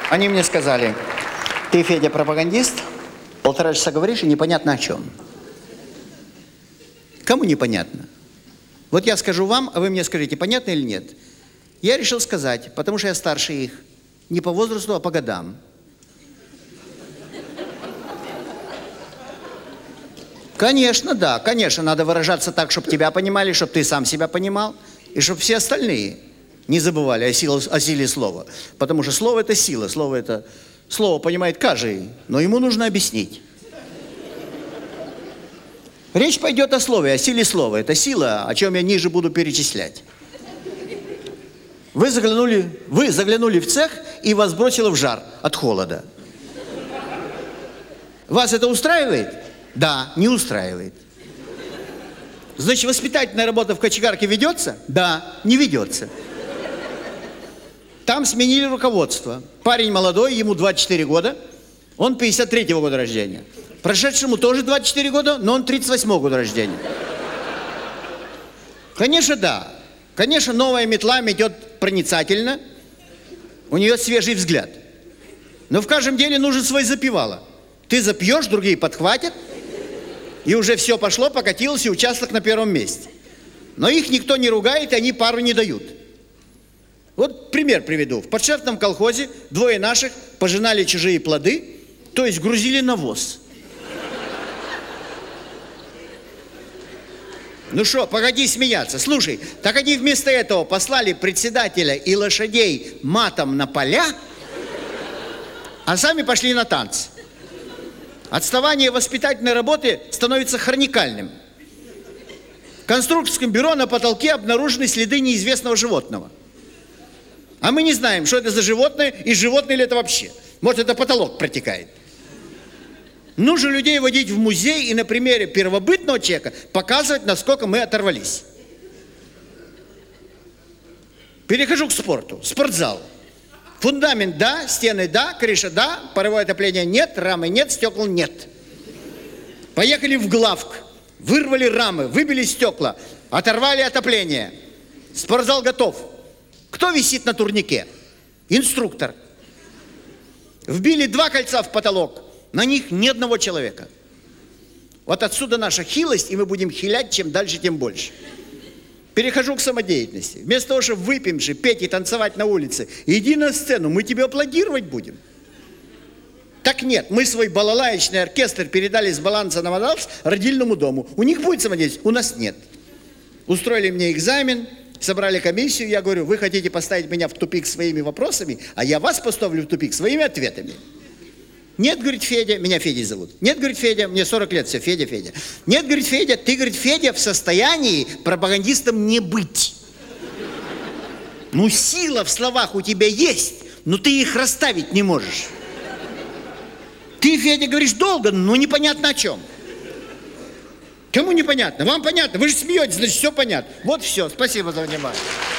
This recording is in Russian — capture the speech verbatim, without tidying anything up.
Они мне сказали: ты, Федя, пропагандист, полтора часа говоришь и непонятно о чем. Кому непонятно? Вот я скажу вам, а вы мне скажите, понятно или нет. Я решил сказать, потому что я старше их. Не по возрасту, а по годам. Конечно, да, конечно, надо выражаться так, чтобы тебя понимали, чтобы ты сам себя понимал, и чтобы все остальные не забывали о силе, о силе слова. Потому что слово – это сила, слово – это… Слово понимает каждый, но ему нужно объяснить. Речь пойдет о слове, о силе слова. Это сила, о чем я ниже буду перечислять. Вы заглянули, вы заглянули в цех, и вас бросило в жар от холода. Вас это устраивает? Да, не устраивает. Значит, воспитательная работа в кочегарке ведется? Да, не ведется. Там сменили руководство. Парень молодой, ему двадцать четыре года, он пятьдесят третьего года рождения. Прошедшему тоже двадцать четыре года, но он тридцать восьмого года рождения. Конечно, да. Конечно, новая метла метет проницательно, у нее свежий взгляд. Но в каждом деле нужен свой запевало. Ты запьешь, другие подхватят, и уже все пошло, покатилось, и участок на первом месте. Но их никто не ругает, и они пару не дают. Вот пример приведу. В подшефном колхозе двое наших пожинали чужие плоды, то есть грузили навоз. Ну что, погоди смеяться. Слушай, так они вместо этого послали председателя и лошадей матом на поля, а сами пошли на танцы. Отставание воспитательной работы становится хроникальным. В конструкторском бюро на потолке обнаружены следы неизвестного животного. А мы не знаем, что это за животное и животное ли это вообще. Может, это потолок протекает. Нужно людей водить в музей и на примере первобытного человека показывать, насколько мы оторвались. Перехожу к спорту. Спортзал. Фундамент да, стены да, крыша да, паровое отопление нет, рамы нет, стекол нет. Поехали в главк. Вырвали рамы, выбили стекла, оторвали отопление. Спортзал готов. Кто висит на турнике? Инструктор. Вбили два кольца в потолок. На них ни одного человека. Вот отсюда наша хилость, и мы будем хилять, чем дальше, тем больше. Перехожу к самодеятельности. Вместо того, чтобы выпьемши, петь и танцевать на улице, иди на сцену, мы тебе аплодировать будем. Так нет, мы свой балалаечный оркестр передали с баланса на баланс родильному дому. У них будет самодеятельность, у нас нет. Устроили мне экзамен, собрали комиссию, я говорю, вы хотите поставить меня в тупик своими вопросами, а я вас поставлю в тупик своими ответами. Нет, говорит Федя, меня Федей зовут. Нет, говорит Федя, мне сорок лет, все, Федя, Федя. Нет, говорит Федя, ты, говорит, Федя, в состоянии пропагандистом не быть. Ну, сила в словах у тебя есть, но ты их расставить не можешь. Ты, Федя, говоришь долго, но непонятно о чем. Кому непонятно? Вам понятно? Вы же смеетесь, значит, все понятно. Вот все, спасибо за внимание.